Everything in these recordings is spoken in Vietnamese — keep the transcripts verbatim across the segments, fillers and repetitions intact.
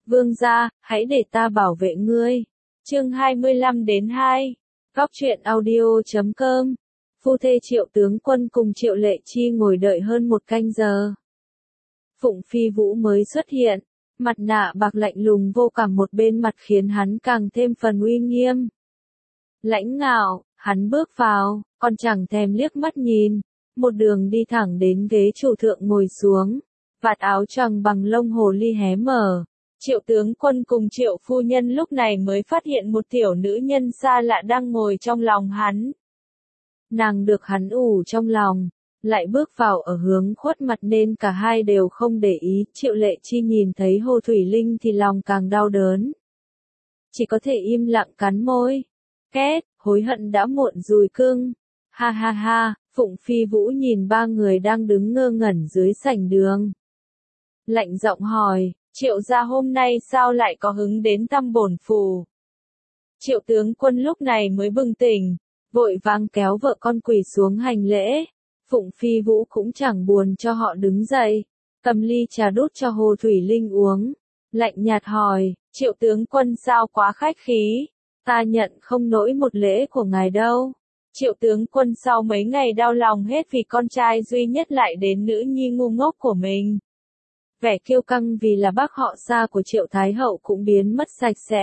Vương gia, hãy để ta bảo vệ ngươi. Chương hai mươi lăm đến hai. Góc truyện audio chấm com. Phu thê Triệu tướng quân cùng Triệu Lệ Chi ngồi đợi hơn một canh giờ. Phụng Phi Vũ mới xuất hiện, mặt nạ bạc lạnh lùng vô cảm một bên mặt khiến hắn càng thêm phần uy nghiêm. Lãnh ngạo, hắn bước vào, còn chẳng thèm liếc mắt nhìn, một đường đi thẳng đến ghế chủ thượng ngồi xuống, vạt áo choàng bằng lông hồ ly hé mở. Triệu tướng quân cùng Triệu phu nhân lúc này mới phát hiện một tiểu nữ nhân xa lạ đang ngồi trong lòng hắn. Nàng được hắn ủ trong lòng, lại bước vào ở hướng khuất mặt nên cả hai đều không để ý. Triệu Lệ Chi nhìn thấy Hồ Thủy Linh thì lòng càng đau đớn. Chỉ có thể im lặng cắn môi. Két, hối hận đã muộn rồi cưng. Ha ha ha, Phụng Phi Vũ nhìn ba người đang đứng ngơ ngẩn dưới sảnh đường. Lạnh giọng hỏi, Triệu gia hôm nay sao lại có hứng đến thăm bổn phù? Triệu tướng quân lúc này mới bừng tỉnh, vội vàng kéo vợ con quỳ xuống hành lễ. Phụng Phi Vũ cũng chẳng buồn cho họ đứng dậy, cầm ly trà đút cho Hồ Thủy Linh uống, lạnh nhạt hỏi, Triệu tướng quân sao quá khách khí, ta nhận không nổi một lễ của ngài đâu. Triệu tướng quân sau mấy ngày đau lòng hết vì con trai duy nhất lại đến nữ nhi ngu ngốc của mình. Vẻ kiêu căng vì là bác họ xa của Triệu Thái Hậu cũng biến mất sạch sẽ.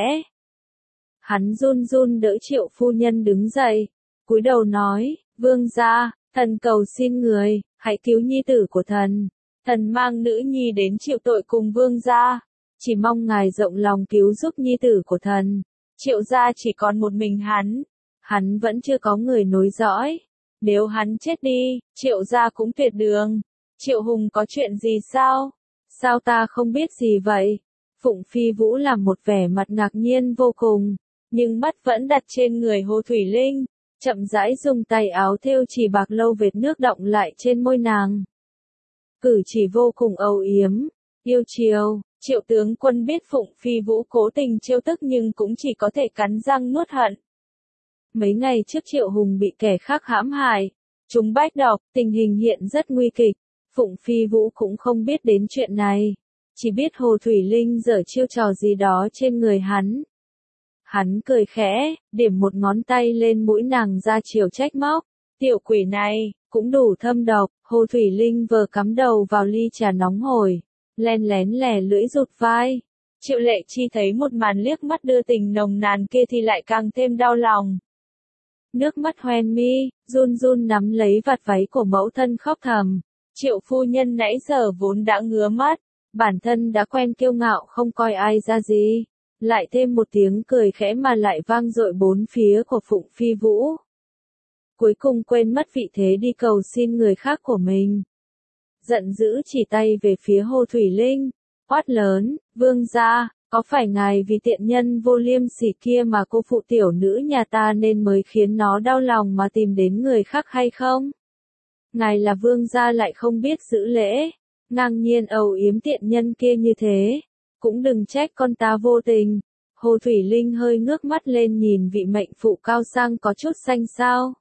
Hắn run run đỡ Triệu phu nhân đứng dậy, cúi đầu nói, vương gia, thần cầu xin người, hãy cứu nhi tử của thần. Thần mang nữ nhi đến chịu tội cùng vương gia, chỉ mong ngài rộng lòng cứu giúp nhi tử của thần. Triệu gia chỉ còn một mình hắn, hắn vẫn chưa có người nối dõi. Nếu hắn chết đi, Triệu gia cũng tuyệt đường. Triệu Hùng có chuyện gì sao? Sao ta không biết gì vậy? Phụng Phi Vũ làm một vẻ mặt ngạc nhiên vô cùng, nhưng mắt vẫn đặt trên người Hồ Thủy Linh, chậm rãi dùng tay áo thêu chỉ bạc lâu vệt nước đọng lại trên môi nàng. Cử chỉ vô cùng âu yếm, yêu chiều. Triệu tướng quân biết Phụng Phi Vũ cố tình trêu tức nhưng cũng chỉ có thể cắn răng nuốt hận. Mấy ngày trước Triệu Hùng bị kẻ khác hãm hại, chúng bách độc, tình hình hiện rất nguy kịch. Phụng Phi Vũ cũng không biết đến chuyện này, chỉ biết Hồ Thủy Linh giở chiêu trò gì đó trên người hắn. Hắn cười khẽ, điểm một ngón tay lên mũi nàng ra chiều trách móc, tiểu quỷ này, cũng đủ thâm độc. Hồ Thủy Linh vừa cắm đầu vào ly trà nóng hổi, len lén lẻ lưỡi rụt vai. Triệu Lệ Chi thấy một màn liếc mắt đưa tình nồng nàn kia thì lại càng thêm đau lòng. Nước mắt hoen mi, run run nắm lấy vạt váy của mẫu thân khóc thầm. Triệu phu nhân nãy giờ vốn đã ngứa mắt, bản thân đã quen kiêu ngạo không coi ai ra gì, lại thêm một tiếng cười khẽ mà lại vang dội bốn phía của Phụng Phi Vũ. Cuối cùng quên mất vị thế đi cầu xin người khác của mình. Giận dữ chỉ tay về phía Hồ Thủy Linh, quát lớn, vương gia, có phải ngài vì tiện nhân vô liêm sỉ kia mà cô phụ tiểu nữ nhà ta nên mới khiến nó đau lòng mà tìm đến người khác hay không? Ngài là vương gia lại không biết giữ lễ, ngang nhiên ầu yếm tiện nhân kia như thế, cũng đừng trách con ta vô tình. Hồ Thủy Linh hơi ngước mắt lên nhìn vị mệnh phụ cao sang có chút xanh xao.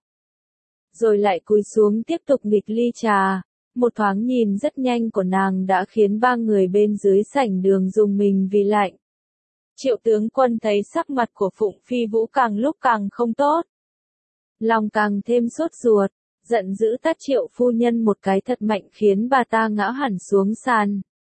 Rồi lại cúi xuống tiếp tục nghịch ly trà, một thoáng nhìn rất nhanh của nàng đã khiến ba người bên dưới sảnh đường rùng mình vì lạnh. Triệu tướng quân thấy sắc mặt của Phụng Phi Vũ càng lúc càng không tốt. Lòng càng thêm sốt ruột. Giận dữ tát Triệu phu nhân một cái thật mạnh khiến bà ta ngã hẳn xuống sàn.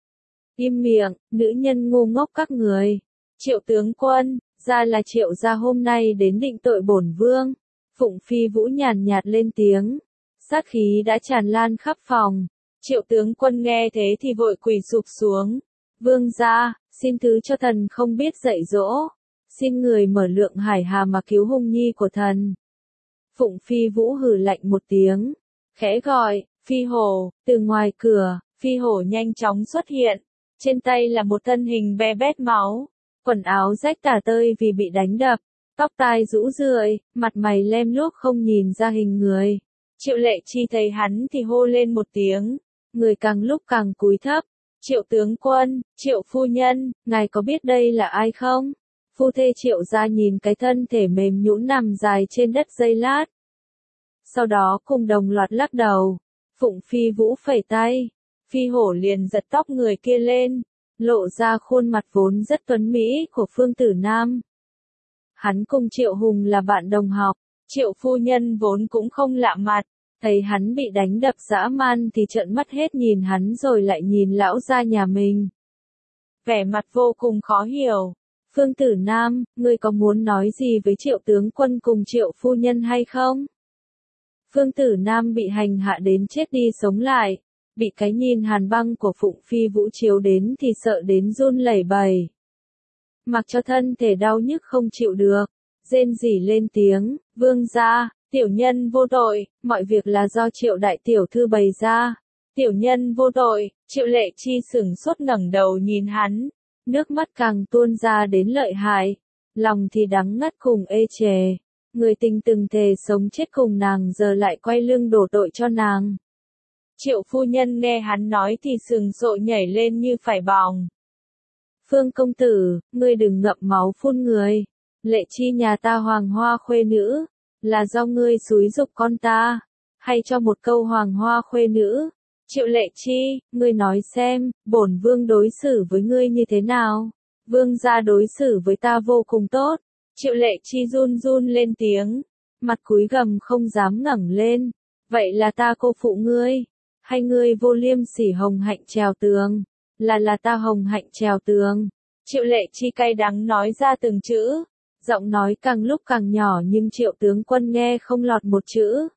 Im miệng, nữ nhân ngu ngốc các người. Triệu tướng quân, ra là Triệu gia hôm nay đến định tội bổn vương. Phụng Phi Vũ nhàn nhạt lên tiếng. Sát khí đã tràn lan khắp phòng. Triệu tướng quân nghe thế thì vội quỳ sụp xuống. Vương gia, xin thứ cho thần không biết dạy dỗ. Xin người mở lượng hải hà mà cứu Hùng nhi của thần. Phụng Phi Vũ hừ lạnh một tiếng, khẽ gọi, Phi Hổ. Từ ngoài cửa, Phi Hổ nhanh chóng xuất hiện, trên tay là một thân hình be bét máu, quần áo rách tả tơi vì bị đánh đập, tóc tai rũ rượi, mặt mày lem luốc không nhìn ra hình người. Triệu Lệ Chi thấy hắn thì hô lên một tiếng, người càng lúc càng cúi thấp. Triệu tướng quân, Triệu phu nhân, ngài có biết đây là ai không? Phu thê Triệu gia nhìn cái thân thể mềm nhũn nằm dài trên đất giây lát. Sau đó cùng đồng loạt lắc đầu. Phụng Phi Vũ phẩy tay. Phi Hổ liền giật tóc người kia lên. lộ ra khuôn mặt vốn rất tuấn mỹ của Phương Tử Nam. Hắn cùng Triệu Hùng là bạn đồng học, Triệu phu nhân vốn cũng không lạ mặt, thấy hắn bị đánh đập dã man thì trợn mắt hết nhìn hắn rồi lại nhìn lão gia nhà mình. Vẻ mặt vô cùng khó hiểu. Phương Tử Nam, ngươi có muốn nói gì với Triệu tướng quân cùng Triệu phu nhân hay không? Phương Tử Nam bị hành hạ đến chết đi sống lại, bị cái nhìn hàn băng của Phụng Phi Vũ chiếu đến thì sợ đến run lẩy bẩy. Mặc cho thân thể đau nhức không chịu được, rên rỉ lên tiếng, vương gia, tiểu nhân vô tội, mọi việc là do Triệu đại tiểu thư bày ra. Tiểu nhân vô tội, Triệu Lệ Chi sửng sốt ngẩng đầu nhìn hắn, nước mắt càng tuôn ra đến lợi hại, lòng thì đắng ngắt cùng ê chề. Người tình từng thề sống chết cùng nàng giờ lại quay lưng đổ tội cho nàng. Triệu phu nhân nghe hắn nói thì sừng sộ nhảy lên như phải bòng. Phương công tử, ngươi đừng ngậm máu phun người. Lệ Chi nhà ta hoàng hoa khuê nữ, là do ngươi xúi giục con ta, hay cho một câu hoàng hoa khuê nữ. Triệu Lệ Chi, ngươi nói xem, bổn vương đối xử với ngươi như thế nào? Vương gia đối xử với ta vô cùng tốt. Triệu Lệ Chi run run lên tiếng, mặt cúi gằm không dám ngẩng lên. Vậy là ta cô phụ ngươi, hay ngươi vô liêm sỉ hồng hạnh trèo tường? Là là ta hồng hạnh trèo tường. Triệu Lệ Chi cay đắng nói ra từng chữ, giọng nói càng lúc càng nhỏ nhưng Triệu tướng quân nghe không lọt một chữ.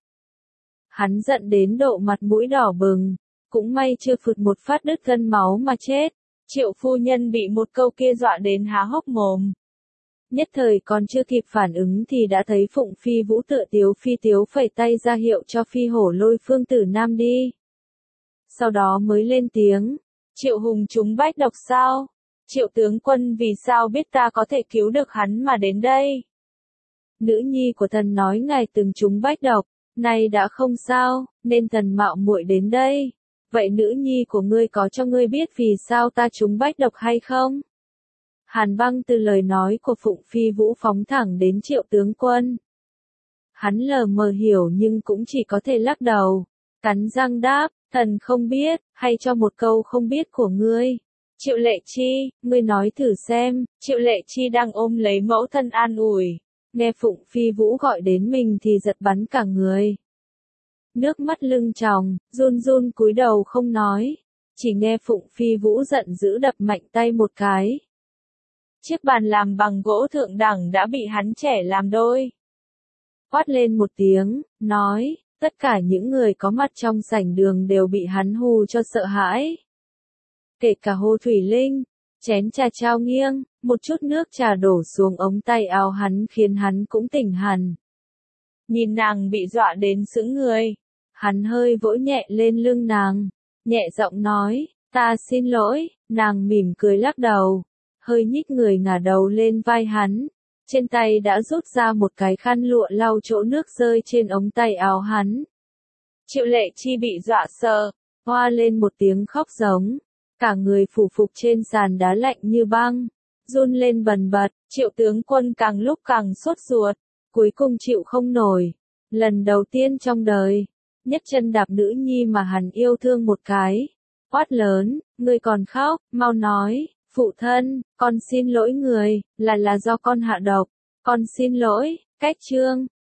Hắn giận đến độ mặt mũi đỏ bừng, cũng may chưa phụt một phát đứt gân máu mà chết. Triệu phu nhân bị một câu kia dọa đến há hốc mồm. Nhất thời còn chưa kịp phản ứng thì đã thấy Phụng Phi Vũ tựa tiếu phi tiếu phẩy tay ra hiệu cho Phi Hổ lôi Phương Tử Nam đi. Sau đó mới lên tiếng, Triệu Hùng trúng bách độc sao? Triệu tướng quân vì sao biết ta có thể cứu được hắn mà đến đây? Nữ nhi của thần nói ngài từng trúng bách độc, nay đã không sao, nên thần mạo muội đến đây. Vậy nữ nhi của ngươi có cho ngươi biết vì sao ta trúng bách độc hay không? Hàn băng từ lời nói của Phụng Phi Vũ phóng thẳng đến Triệu tướng quân. Hắn lờ mờ hiểu nhưng cũng chỉ có thể lắc đầu, cắn răng đáp, thần không biết, hay cho một câu không biết của ngươi. Triệu Lệ Chi, ngươi nói thử xem. Triệu Lệ Chi đang ôm lấy mẫu thân an ủi, nghe Phụng Phi Vũ gọi đến mình thì giật bắn cả người. Nước mắt lưng tròng, run run cúi đầu không nói, chỉ nghe Phụng Phi Vũ giận dữ đập mạnh tay một cái. Chiếc bàn làm bằng gỗ thượng đẳng đã bị hắn trẻ làm đôi. Quát lên một tiếng, nói, tất cả những người có mặt trong sảnh đường đều bị hắn hù cho sợ hãi. Kể cả Hồ Thủy Linh, chén trà trao nghiêng, một chút nước trà đổ xuống ống tay áo hắn khiến hắn cũng tỉnh hẳn. Nhìn nàng bị dọa đến sững người, hắn hơi vỗ nhẹ lên lưng nàng, nhẹ giọng nói, ta xin lỗi, nàng mỉm cười lắc đầu, hơi nhích người ngả đầu lên vai hắn, trên tay đã rút ra một cái khăn lụa lau chỗ nước rơi trên ống tay áo hắn. Triệu Lệ Chi bị dọa sợ, hoa lên một tiếng khóc giống, cả người phủ phục trên sàn đá lạnh như băng, run lên bần bật. Triệu tướng quân càng lúc càng sốt ruột, cuối cùng chịu không nổi, lần đầu tiên trong đời, nhấc chân đạp nữ nhi mà hắn yêu thương một cái, quát lớn, ngươi còn khóc, mau nói, phụ thân, con xin lỗi người, là là do con hạ độc, con xin lỗi. Cách chương